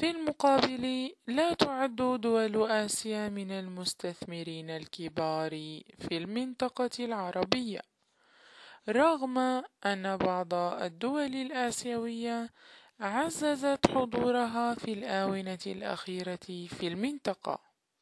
بالمقابل، لا تعد دول آسيا من المستثمرين الكبار في المنطقة العربية، رغم أن بعض الدول الآسيوية عززت حضورها في الآونة الأخيرة في المنطقة.